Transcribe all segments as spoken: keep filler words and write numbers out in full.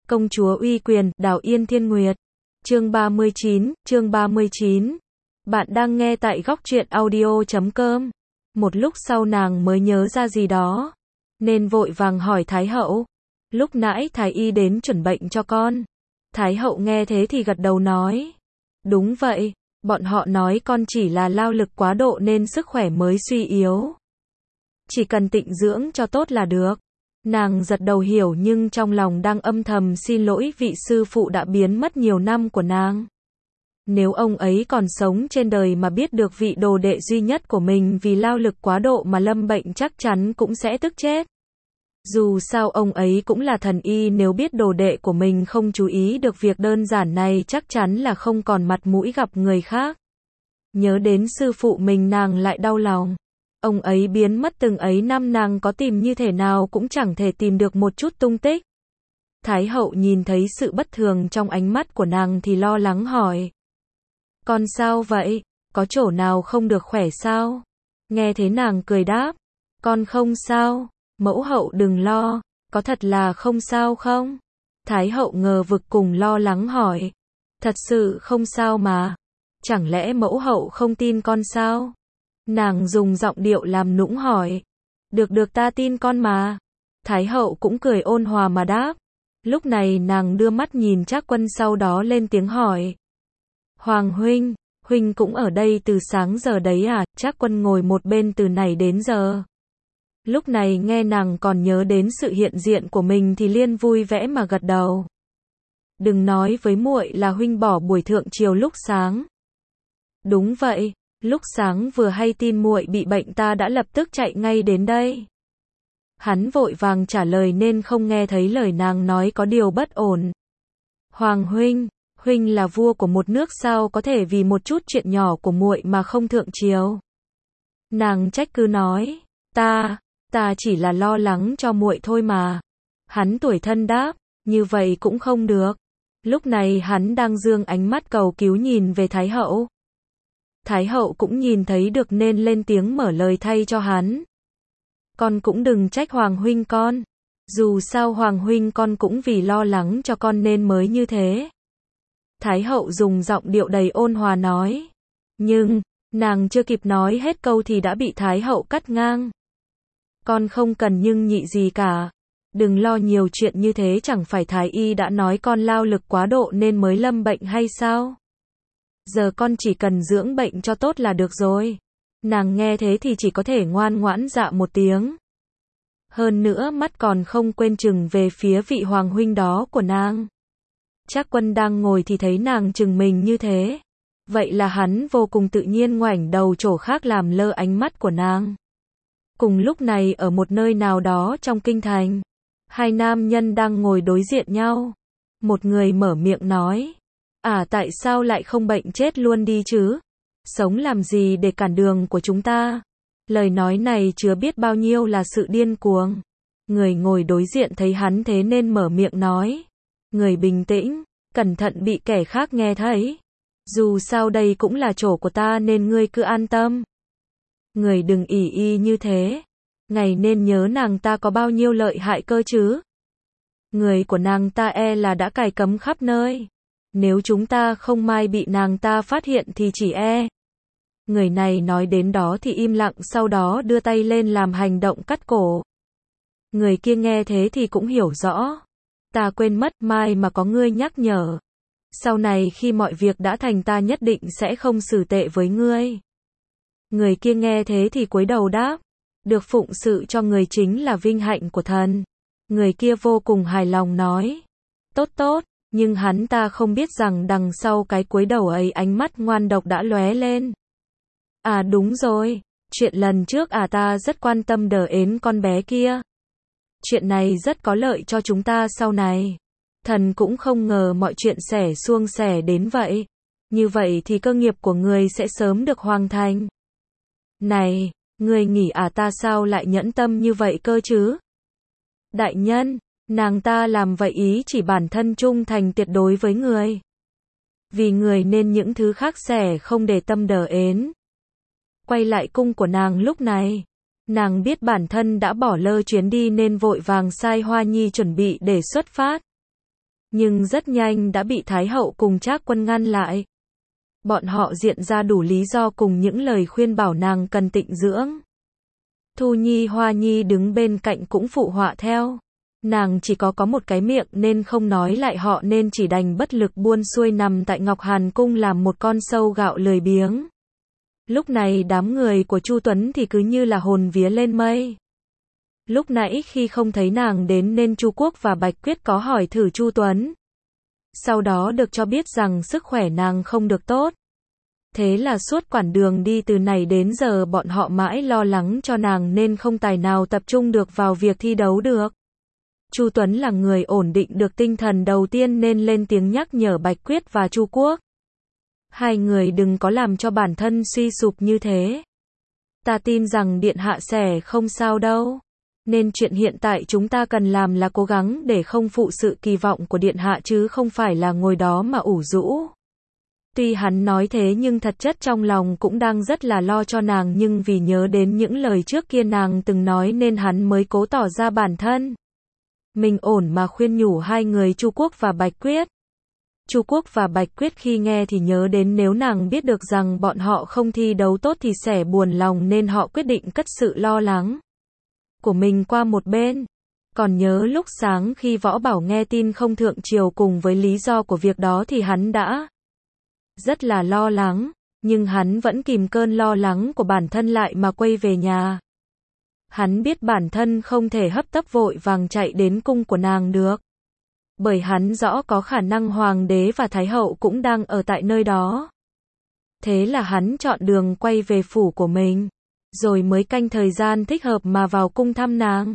Công chúa uy quyền, Đào Yên Thiên Nguyệt. Chương ba mươi chín, chương ba mươi chín. Bạn đang nghe tại góc truyện audio chấm com. Một lúc sau nàng mới nhớ ra gì đó, nên vội vàng hỏi Thái hậu. Lúc nãy Thái y đến chuẩn bệnh cho con. Thái hậu nghe thế thì gật đầu nói. Đúng vậy, bọn họ nói con chỉ là lao lực quá độ nên sức khỏe mới suy yếu. Chỉ cần tịnh dưỡng cho tốt là được. Nàng gật đầu hiểu nhưng trong lòng đang âm thầm xin lỗi vị sư phụ đã biến mất nhiều năm của nàng. Nếu ông ấy còn sống trên đời mà biết được vị đồ đệ duy nhất của mình vì lao lực quá độ mà lâm bệnh chắc chắn cũng sẽ tức chết. Dù sao ông ấy cũng là thần y, nếu biết đồ đệ của mình không chú ý được việc đơn giản này chắc chắn là không còn mặt mũi gặp người khác. Nhớ đến sư phụ mình nàng lại đau lòng. Ông ấy biến mất từng ấy năm, nàng có tìm như thế nào cũng chẳng thể tìm được một chút tung tích. Thái hậu nhìn thấy sự bất thường trong ánh mắt của nàng thì lo lắng hỏi. Con sao vậy? Có chỗ nào không được khỏe sao? Nghe thế nàng cười đáp. Con không sao, mẫu hậu đừng lo, có thật là không sao không? Thái hậu ngờ vực cùng lo lắng hỏi. Thật sự không sao mà. Chẳng lẽ mẫu hậu không tin con sao? Nàng dùng giọng điệu làm nũng hỏi. Được được, ta tin con mà. Thái hậu cũng cười ôn hòa mà đáp. Lúc này nàng đưa mắt nhìn Trác Quân, sau đó lên tiếng hỏi. Hoàng huynh, huynh cũng ở đây từ sáng giờ đấy à? Trác Quân ngồi một bên từ nãy đến giờ. Lúc này nghe nàng còn nhớ đến sự hiện diện của mình thì liên vui vẻ mà gật đầu. Đừng nói với muội là huynh bỏ buổi thượng triều lúc sáng. Đúng vậy. Lúc sáng vừa hay tin muội bị bệnh ta đã lập tức chạy ngay đến đây. Hắn vội vàng trả lời nên không nghe thấy lời nàng nói có điều bất ổn. Hoàng huynh, huynh là vua của một nước sao có thể vì một chút chuyện nhỏ của muội mà không thượng triều? Nàng trách cứ nói, ta, ta chỉ là lo lắng cho muội thôi mà. Hắn tủi thân đáp, như vậy cũng không được. Lúc này hắn đang dương ánh mắt cầu cứu nhìn về Thái hậu. Thái hậu cũng nhìn thấy được nên lên tiếng mở lời thay cho hắn. Con cũng đừng trách Hoàng huynh con. Dù sao Hoàng huynh con cũng vì lo lắng cho con nên mới như thế. Thái hậu dùng giọng điệu đầy ôn hòa nói. Nhưng, nàng chưa kịp nói hết câu thì đã bị Thái hậu cắt ngang. Con không cần nhưng nhị gì cả. Đừng lo nhiều chuyện như thế, chẳng phải Thái y đã nói con lao lực quá độ nên mới lâm bệnh hay sao? Giờ con chỉ cần dưỡng bệnh cho tốt là được rồi. Nàng nghe thế thì chỉ có thể ngoan ngoãn dạ một tiếng. Hơn nữa mắt còn không quên chừng về phía vị hoàng huynh đó của nàng. Trác Quân đang ngồi thì thấy nàng chừng mình như thế. Vậy là hắn vô cùng tự nhiên ngoảnh đầu chỗ khác làm lơ ánh mắt của nàng. Cùng lúc này ở một nơi nào đó trong kinh thành, hai nam nhân đang ngồi đối diện nhau. Một người mở miệng nói. À, tại sao lại không bệnh chết luôn đi chứ? Sống làm gì để cản đường của chúng ta? Lời nói này chứa biết bao nhiêu là sự điên cuồng. Người ngồi đối diện thấy hắn thế nên mở miệng nói. Người bình tĩnh, cẩn thận bị kẻ khác nghe thấy. Dù sao đây cũng là chỗ của ta nên ngươi cứ an tâm. Người đừng ỷ y như thế. Ngày nên nhớ nàng ta có bao nhiêu lợi hại cơ chứ? Người của nàng ta e là đã cài cấm khắp nơi. Nếu chúng ta không may bị nàng ta phát hiện thì chỉ e. Người này nói đến đó thì im lặng, sau đó đưa tay lên làm hành động cắt cổ. Người kia nghe thế thì cũng hiểu rõ. Ta quên mất, mai mà có ngươi nhắc nhở. Sau này khi mọi việc đã thành ta nhất định sẽ không xử tệ với ngươi. Người kia nghe thế thì cúi đầu đáp. Được phụng sự cho người chính là vinh hạnh của thần. Người kia vô cùng hài lòng nói. Tốt tốt. Nhưng hắn ta không biết rằng đằng sau cái cúi đầu ấy ánh mắt ngoan độc đã lóe lên. À đúng rồi, chuyện lần trước à ta rất quan tâm đờ ến con bé kia. Chuyện này rất có lợi cho chúng ta sau này. Thần cũng không ngờ mọi chuyện xẻ suông xẻ đến vậy. Như vậy thì cơ nghiệp của người sẽ sớm được hoàn thành. Này, người nghĩ à ta sao lại nhẫn tâm như vậy cơ chứ? Đại nhân, nàng ta làm vậy ý chỉ bản thân trung thành tuyệt đối với người. Vì người nên những thứ khác xẻ không để tâm đờ ến. Quay lại cung của nàng lúc này. Nàng biết bản thân đã bỏ lơ chuyến đi nên vội vàng sai Hoa Nhi chuẩn bị để xuất phát. Nhưng rất nhanh đã bị Thái hậu cùng Trác Quân ngăn lại. Bọn họ diện ra đủ lý do cùng những lời khuyên bảo nàng cần tịnh dưỡng. Thu Nhi Hoa Nhi đứng bên cạnh cũng phụ họa theo. Nàng chỉ có có một cái miệng nên không nói lại họ nên chỉ đành bất lực buôn xuôi nằm tại Ngọc Hàn Cung làm một con sâu gạo lười biếng. Lúc này đám người của Chu Tuấn thì cứ như là hồn vía lên mây. Lúc nãy khi không thấy nàng đến nên Chu Quốc và Bạch Quyết có hỏi thử Chu Tuấn. Sau đó được cho biết rằng sức khỏe nàng không được tốt. Thế là suốt quãng đường đi từ này đến giờ bọn họ mãi lo lắng cho nàng nên không tài nào tập trung được vào việc thi đấu được. Chu Tuấn là người ổn định được tinh thần đầu tiên nên lên tiếng nhắc nhở Bạch Quyết và Chu Quốc. Hai người đừng có làm cho bản thân suy sụp như thế. Ta tin rằng điện hạ sẽ không sao đâu. Nên chuyện hiện tại chúng ta cần làm là cố gắng để không phụ sự kỳ vọng của điện hạ chứ không phải là ngồi đó mà ủ rũ. Tuy hắn nói thế nhưng thật chất trong lòng cũng đang rất là lo cho nàng nhưng vì nhớ đến những lời trước kia nàng từng nói nên hắn mới cố tỏ ra bản thân. Mình ổn mà khuyên nhủ hai người Chu Quốc và Bạch Quyết. Chu Quốc và Bạch Quyết khi nghe thì nhớ đến nếu nàng biết được rằng bọn họ không thi đấu tốt thì sẽ buồn lòng nên họ quyết định cất sự lo lắng của mình qua một bên. Còn nhớ lúc sáng khi Võ Bảo nghe tin không thượng triều cùng với lý do của việc đó thì hắn đã rất là lo lắng, nhưng hắn vẫn kìm cơn lo lắng của bản thân lại mà quay về nhà. Hắn biết bản thân không thể hấp tấp vội vàng chạy đến cung của nàng được. Bởi hắn rõ có khả năng hoàng đế và thái hậu cũng đang ở tại nơi đó. Thế là hắn chọn đường quay về phủ của mình, rồi mới canh thời gian thích hợp mà vào cung thăm nàng.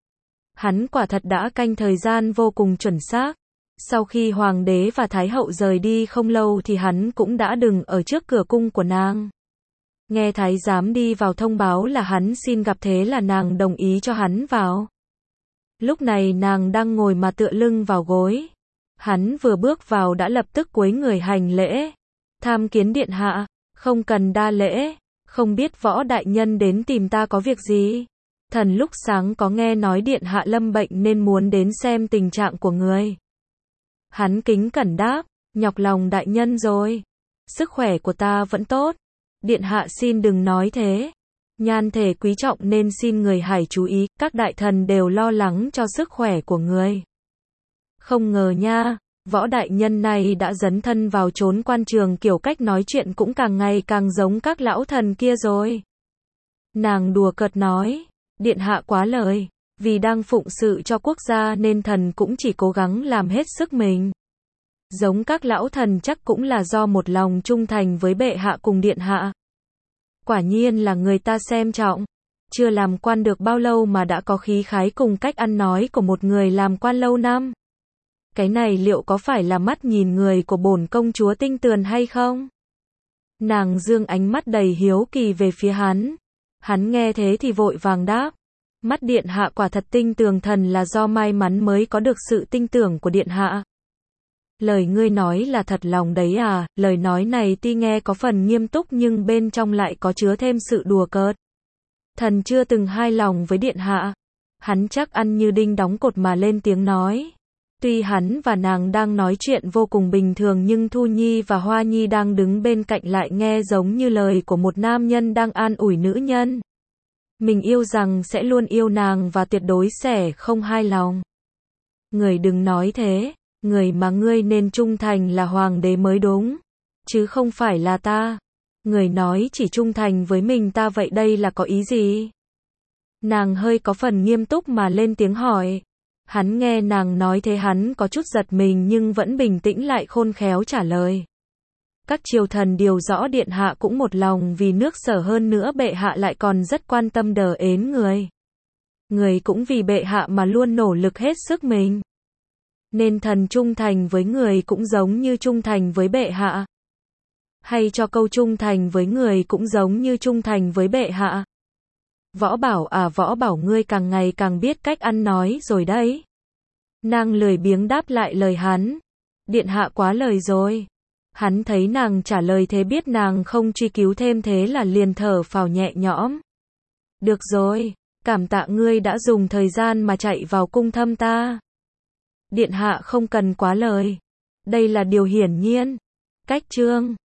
Hắn quả thật đã canh thời gian vô cùng chuẩn xác. Sau khi hoàng đế và thái hậu rời đi không lâu thì hắn cũng đã đứng ở trước cửa cung của nàng. Nghe thái giám đi vào thông báo là hắn xin gặp thế là nàng đồng ý cho hắn vào. Lúc này nàng đang ngồi mà tựa lưng vào gối. Hắn vừa bước vào đã lập tức cúi người hành lễ. Tham kiến điện hạ, không cần đa lễ, không biết Võ đại nhân đến tìm ta có việc gì. Thần lúc sáng có nghe nói điện hạ lâm bệnh nên muốn đến xem tình trạng của người. Hắn kính cẩn đáp, nhọc lòng đại nhân rồi. Sức khỏe của ta vẫn tốt. Điện hạ xin đừng nói thế. Nhan thể quý trọng nên xin người hãy chú ý, các đại thần đều lo lắng cho sức khỏe của người. Không ngờ nha, Võ đại nhân này đã dấn thân vào chốn quan trường kiểu cách nói chuyện cũng càng ngày càng giống các lão thần kia rồi. Nàng đùa cợt nói, điện hạ quá lời, vì đang phụng sự cho quốc gia nên thần cũng chỉ cố gắng làm hết sức mình. Giống các lão thần chắc cũng là do một lòng trung thành với bệ hạ cùng điện hạ. Quả nhiên là người ta xem trọng. Chưa làm quan được bao lâu mà đã có khí khái cùng cách ăn nói của một người làm quan lâu năm. Cái này liệu có phải là mắt nhìn người của bổn công chúa tinh tường hay không? Nàng dương ánh mắt đầy hiếu kỳ về phía hắn. Hắn nghe thế thì vội vàng đáp. Mắt điện hạ quả thật tinh tường, thần là do may mắn mới có được sự tin tưởng của điện hạ. Lời ngươi nói là thật lòng đấy à? Lời nói này tuy nghe có phần nghiêm túc nhưng bên trong lại có chứa thêm sự đùa cợt. Thần chưa từng hài lòng với điện hạ. Hắn chắc ăn như đinh đóng cột mà lên tiếng nói. Tuy hắn và nàng đang nói chuyện vô cùng bình thường nhưng Thu Nhi và Hoa Nhi đang đứng bên cạnh lại nghe giống như lời của một nam nhân đang an ủi nữ nhân. Mình yêu rằng sẽ luôn yêu nàng và tuyệt đối sẽ không hài lòng. Người đừng nói thế, người mà ngươi nên trung thành là hoàng đế mới đúng, chứ không phải là ta. Người nói chỉ trung thành với mình ta vậy đây là có ý gì? Nàng hơi có phần nghiêm túc mà lên tiếng hỏi. Hắn nghe nàng nói thế hắn có chút giật mình nhưng vẫn bình tĩnh lại khôn khéo trả lời. Các triều thần điều rõ điện hạ cũng một lòng vì nước Sở, hơn nữa bệ hạ lại còn rất quan tâm đờ ến người. Người cũng vì bệ hạ mà luôn nỗ lực hết sức mình. Nên thần trung thành với người cũng giống như trung thành với bệ hạ. Hay cho câu trung thành với người cũng giống như trung thành với bệ hạ. Võ Bảo à, Võ Bảo ngươi càng ngày càng biết cách ăn nói rồi đấy. Nàng lười biếng đáp lại lời hắn. Điện hạ quá lời rồi. Hắn thấy nàng trả lời thế biết nàng không truy cứu thêm thế là liền thở phào nhẹ nhõm. Được rồi, cảm tạ ngươi đã dùng thời gian mà chạy vào cung thăm ta. Điện hạ không cần quá lời. Đây là điều hiển nhiên. Cách chương